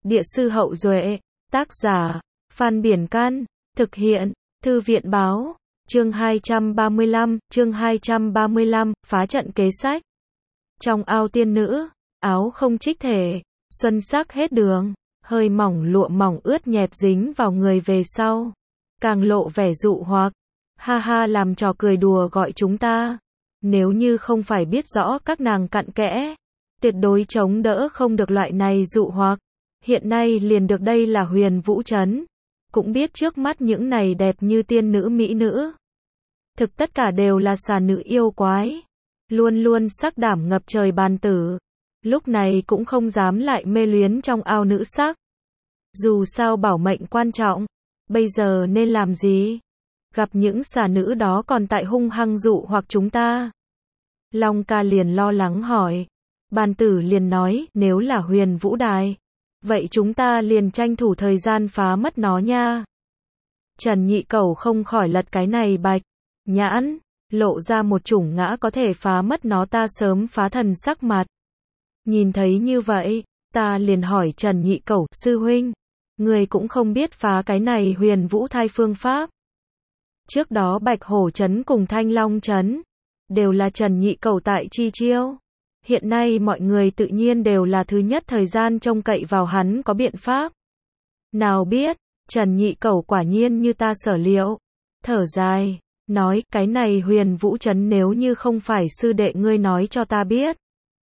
Địa sư Hậu Duệ, tác giả, Phan Biển Can, thực hiện, Thư viện báo, chương 235, phá trận kế sách. Trong ao tiên nữ, áo không trích thể, xuân sắc hết đường, hơi mỏng lụa mỏng ướt nhẹp dính vào người về sau, càng lộ vẻ dụ hoặc, ha ha làm trò cười đùa gọi chúng ta. Nếu như không phải biết rõ các nàng cặn kẽ, tuyệt đối chống đỡ không được loại này dụ hoặc. Hiện nay liền được đây là Huyền Vũ Trấn, cũng biết trước mắt những này đẹp như tiên nữ mỹ nữ, thực tất cả đều là xà nữ yêu quái, luôn luôn sắc đảm ngập trời bàn tử, lúc này cũng không dám lại mê luyến trong ao nữ sắc. Dù sao bảo mệnh quan trọng, bây giờ nên làm gì? Gặp những xà nữ đó còn tại hung hăng dụ hoặc chúng ta. Long ca liền lo lắng hỏi. Bàn tử liền nói, nếu là Huyền Vũ Đài, vậy chúng ta liền tranh thủ thời gian phá mất nó nha. Trần Nhị Cẩu không khỏi lật cái này bạch nhãn, lộ ra một chủng ngã có thể phá mất nó ta sớm phá thần sắc mặt. Nhìn thấy như vậy, ta liền hỏi Trần Nhị Cẩu, sư huynh, người cũng không biết phá cái này Huyền Vũ Thai phương pháp. Trước đó Bạch Hổ Trấn cùng Thanh Long Trấn, đều là Trần Nhị Cẩu tại chi chiêu. Hiện nay mọi người tự nhiên đều là thứ nhất thời gian trông cậy vào hắn có biện pháp. Nào biết, Trần Nhị Cẩu quả nhiên như ta sở liệu. Thở dài, nói, cái này Huyền Vũ Trấn nếu như không phải sư đệ ngươi nói cho ta biết,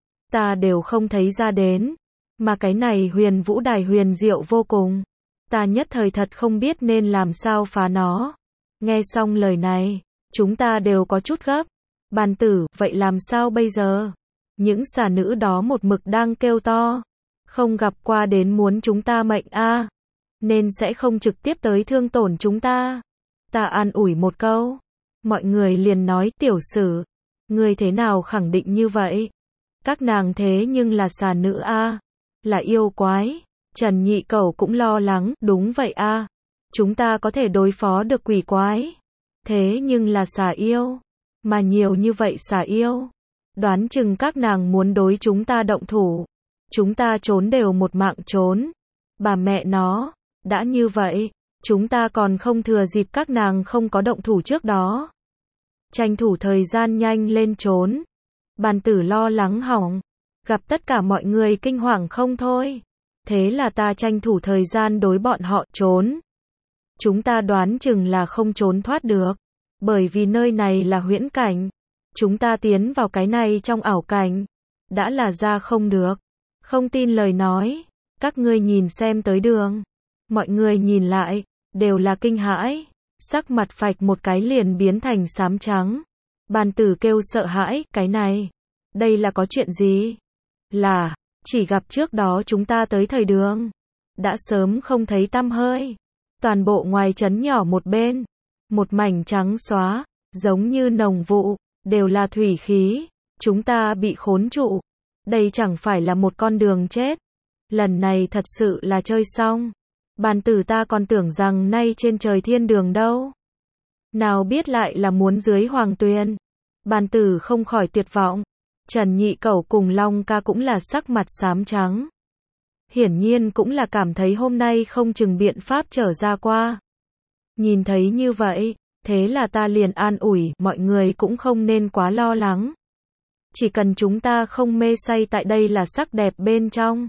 ta đều không thấy ra đến. Mà cái này Huyền Vũ Đài huyền diệu vô cùng, ta nhất thời thật không biết nên làm sao phá nó. Nghe xong lời này, chúng ta đều có chút gấp. Bàn tử, vậy làm sao bây giờ? Những xà nữ đó một mực đang kêu to, không gặp qua đến muốn chúng ta mệnh a, nên sẽ không trực tiếp tới thương tổn chúng ta. Ta an ủi một câu, mọi người liền nói, tiểu sử, ngươi thế nào khẳng định như vậy? Các nàng thế nhưng là xà nữ a, là yêu quái. Trần Nhị Cẩu cũng lo lắng, đúng vậy a, chúng ta có thể đối phó được quỷ quái, thế nhưng là xà yêu, mà nhiều như vậy xà yêu, đoán chừng các nàng muốn đối chúng ta động thủ, chúng ta trốn đều một mạng trốn. Bà mẹ nó, đã như vậy, chúng ta còn không thừa dịp các nàng không có động thủ trước đó, tranh thủ thời gian nhanh lên trốn. Bàn tử lo lắng hỏng, gặp tất cả mọi người kinh hoàng không thôi. Thế là ta tranh thủ thời gian đối bọn họ trốn. Chúng ta đoán chừng là không trốn thoát được, bởi vì nơi này là huyễn cảnh. Chúng ta tiến vào cái này trong ảo cảnh, đã là ra không được. Không tin lời nói, các ngươi nhìn xem tới đường. Mọi người nhìn lại, đều là kinh hãi, sắc mặt phạch một cái liền biến thành xám trắng. Bàn tử kêu sợ hãi, cái này, đây là có chuyện gì? Là, chỉ gặp trước đó chúng ta tới thời đường, đã sớm không thấy tăm hơi. Toàn bộ ngoài trấn nhỏ một bên, một mảnh trắng xóa, giống như nồng vụ, đều là thủy khí. Chúng ta bị khốn trụ. Đây chẳng phải là một con đường chết. Lần này thật sự là chơi xong. Bàn tử ta còn tưởng rằng nay trên trời thiên đường đâu. Nào biết lại là muốn dưới hoàng tuyền. Bàn tử không khỏi tuyệt vọng. Trần Nhị Cẩu cùng Long ca cũng là sắc mặt xám trắng. Hiển nhiên cũng là cảm thấy hôm nay không chừng biện pháp trở ra qua. Nhìn thấy như vậy, thế là ta liền an ủi, mọi người cũng không nên quá lo lắng. Chỉ cần chúng ta không mê say tại đây là sắc đẹp bên trong,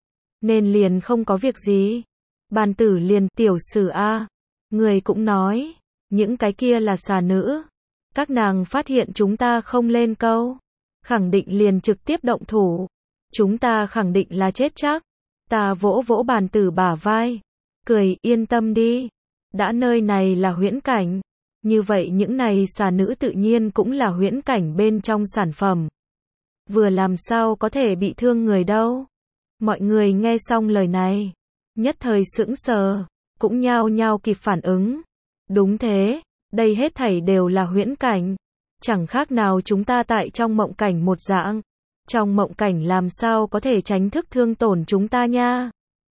nên liền không có việc gì. Bàn tử liền, tiểu sử a, người cũng nói, những cái kia là xà nữ. Các nàng phát hiện chúng ta không lên câu, khẳng định liền trực tiếp động thủ. Chúng ta khẳng định là chết chắc. Ta vỗ vỗ bàn tử bả vai, cười, yên tâm đi. Đã nơi này là huyễn cảnh, như vậy những này xà nữ tự nhiên cũng là huyễn cảnh bên trong sản phẩm. Vừa làm sao có thể bị thương người đâu. Mọi người nghe xong lời này, nhất thời sững sờ, cũng nhao nhao kịp phản ứng. Đúng thế, đây hết thảy đều là huyễn cảnh. Chẳng khác nào chúng ta tại trong mộng cảnh một dạng. Trong mộng cảnh làm sao có thể tránh thức thương tổn chúng ta nha.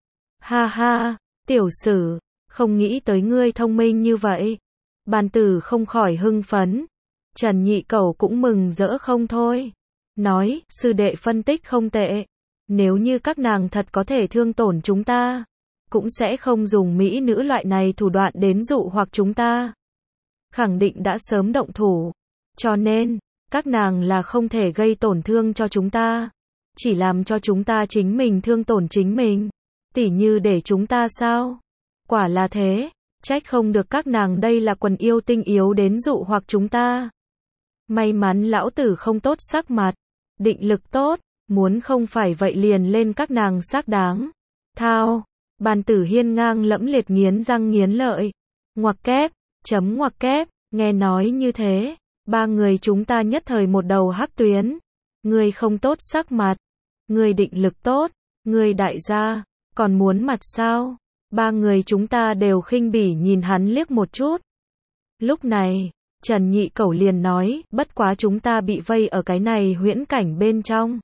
Ha ha, tiểu sử, không nghĩ tới ngươi thông minh như vậy. Bàn tử không khỏi hưng phấn. Trần Nhị Cẩu cũng mừng rỡ không thôi. Nói, sư đệ phân tích không tệ. Nếu như các nàng thật có thể thương tổn chúng ta, cũng sẽ không dùng mỹ nữ loại này thủ đoạn đến dụ hoặc chúng ta. Khẳng định đã sớm động thủ. Cho nên, các nàng là không thể gây tổn thương cho chúng ta. Chỉ làm cho chúng ta chính mình thương tổn chính mình. Tỉ như để chúng ta sao? Quả là thế, trách không được các nàng đây là quần yêu tinh yếu đến dụ hoặc chúng ta. May mắn lão tử không tốt sắc mặt, định lực tốt, muốn không phải vậy liền lên các nàng xác đáng. Thao, Bàn Tử Hiên ngang lẫm liệt nghiến răng nghiến lợi. Ngoặc kép, ngoặc kép, nghe nói như thế, ba người chúng ta nhất thời một đầu hắc tuyến. Người không tốt sắc mặt, người định lực tốt, người đại gia, còn muốn mặt sao? Ba người chúng ta đều khinh bỉ nhìn hắn liếc một chút. Lúc này, Trần Nhị Cẩu liền nói, bất quá chúng ta bị vây ở cái này huyễn cảnh bên trong.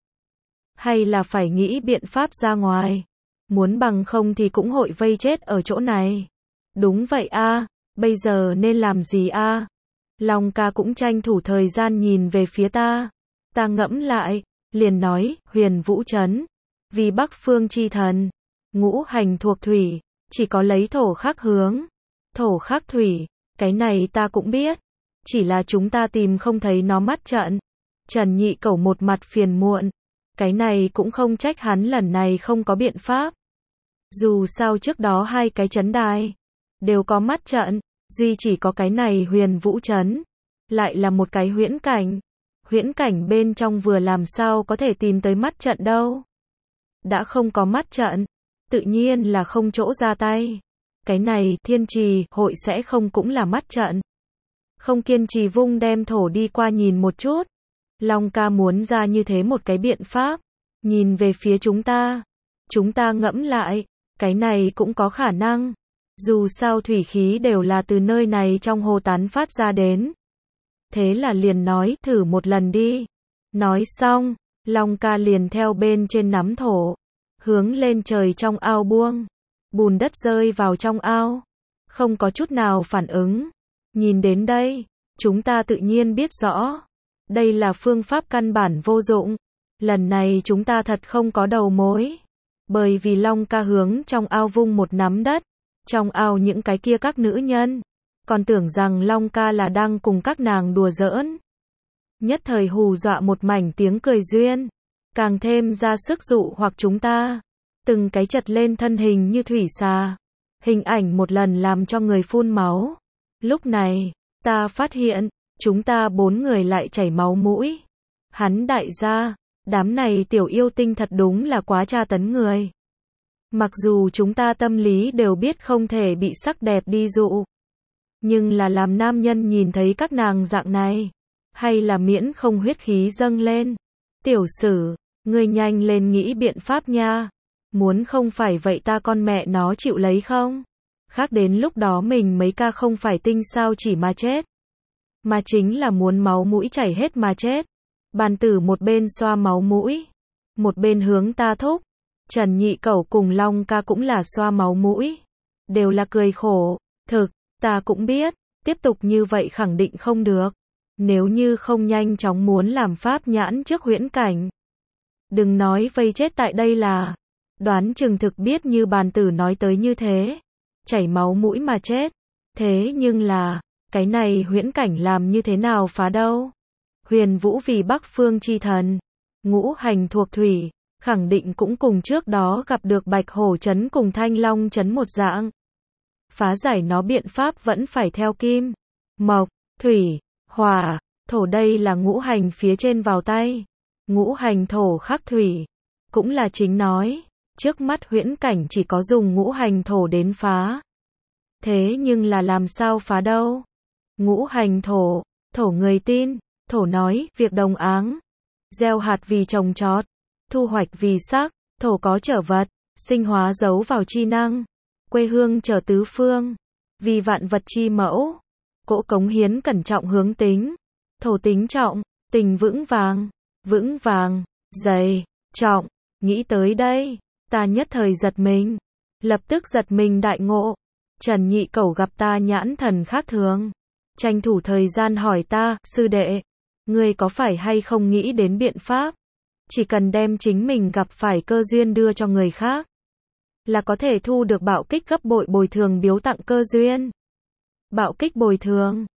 Hay là phải nghĩ biện pháp ra ngoài. Muốn bằng không thì cũng hội vây chết ở chỗ này. Đúng vậy a, bây giờ nên làm gì a? Long ca cũng tranh thủ thời gian nhìn về phía ta. Ta ngẫm lại, liền nói, Huyền Vũ Trấn, vì Bắc Phương chi thần, ngũ hành thuộc thủy, chỉ có lấy thổ khắc hướng. Thổ khắc thủy, cái này ta cũng biết. Chỉ là chúng ta tìm không thấy nó mắt trận. Trần Nhị Cẩu một mặt phiền muộn. Cái này cũng không trách hắn lần này không có biện pháp. Dù sao trước đó hai cái trấn đài đều có mắt trận, duy chỉ có cái này Huyền Vũ Trấn lại là một cái huyễn cảnh. Huyễn cảnh bên trong vừa làm sao có thể tìm tới mắt trận đâu. Đã không có mắt trận, tự nhiên là không chỗ ra tay. Cái này Thiên Trì hội sẽ không cũng là mắt trận. Không kiên trì vung đem thổ đi qua nhìn một chút. Long ca muốn ra như thế một cái biện pháp. Nhìn về phía chúng ta. Chúng ta ngẫm lại, cái này cũng có khả năng. Dù sao thủy khí đều là từ nơi này trong hồ tán phát ra đến. Thế là liền nói, thử một lần đi. Nói xong, Long ca liền theo bên trên nắm thổ, hướng lên trời trong ao buông. Bùn đất rơi vào trong ao, không có chút nào phản ứng. Nhìn đến đây, chúng ta tự nhiên biết rõ. Đây là phương pháp căn bản vô dụng. Lần này chúng ta thật không có đầu mối. Bởi vì Long ca hướng trong ao vung một nắm đất. Trong ao những cái kia các nữ nhân còn tưởng rằng Long ca là đang cùng các nàng đùa giỡn. Nhất thời hù dọa một mảnh tiếng cười duyên. Càng thêm ra sức dụ hoặc chúng ta. Từng cái chật lên thân hình như thủy xà. Hình ảnh một lần làm cho người phun máu. Lúc này, ta phát hiện, chúng ta 4 người lại chảy máu mũi. Hắn đại gia, đám này tiểu yêu tinh thật đúng là quá tra tấn người. Mặc dù chúng ta tâm lý đều biết không thể bị sắc đẹp đi dụ. Nhưng là làm nam nhân nhìn thấy các nàng dạng này. Hay là miễn không huyết khí dâng lên. Tiểu Sử, ngươi nhanh lên nghĩ biện pháp nha. Muốn không phải vậy ta con mẹ nó chịu lấy không? Khác đến lúc đó mình mấy ca không phải tinh sao chỉ mà chết. Mà chính là muốn máu mũi chảy hết mà chết. Bàn Tử một bên xoa máu mũi, một bên hướng ta thúc. Trần Nhị Cẩu cùng Long ca cũng là xoa máu mũi. Đều là cười khổ. Thực, ta cũng biết, tiếp tục như vậy khẳng định không được. Nếu như không nhanh chóng muốn làm pháp nhãn trước huyễn cảnh. Đừng nói vây chết tại đây là. Đoán chừng thực biết như Bàn Tử nói tới như thế. Chảy máu mũi mà chết. Thế nhưng là, cái này huyễn cảnh làm như thế nào phá đâu? Huyền Vũ vì Bắc Phương chi thần, ngũ hành thuộc thủy, khẳng định cũng cùng trước đó gặp được Bạch Hổ Trấn cùng Thanh Long Trấn một dạng. Phá giải nó biện pháp vẫn phải theo kim, mộc, thủy, hỏa, thổ, đây là ngũ hành phía trên vào tay. Ngũ hành thổ khắc thủy, cũng là chính nói, trước mắt huyễn cảnh chỉ có dùng ngũ hành thổ đến phá. Thế nhưng là làm sao phá đâu? Ngũ hành thổ, thổ người tin, thổ nói, việc đồng áng. Gieo hạt vì trồng trọt, thu hoạch vì sắc, thổ có trở vật, sinh hóa giấu vào chi năng. Quê hương trở tứ phương, vì vạn vật chi mẫu. Cỗ cống hiến cẩn trọng hướng tính. Thổ tính trọng, tình vững vàng, dày, trọng. Nghĩ tới đây, ta nhất thời giật mình. Lập tức giật mình đại ngộ. Trần Nhị Cẩu gặp ta nhãn thần khác thường. Tranh thủ thời gian hỏi ta, sư đệ, ngươi có phải hay không nghĩ đến biện pháp? chỉ cần đem chính mình gặp phải cơ duyên đưa cho người khác, là có thể thu được bạo kích gấp bội bồi thường biếu tặng cơ duyên. Bạo kích bồi thường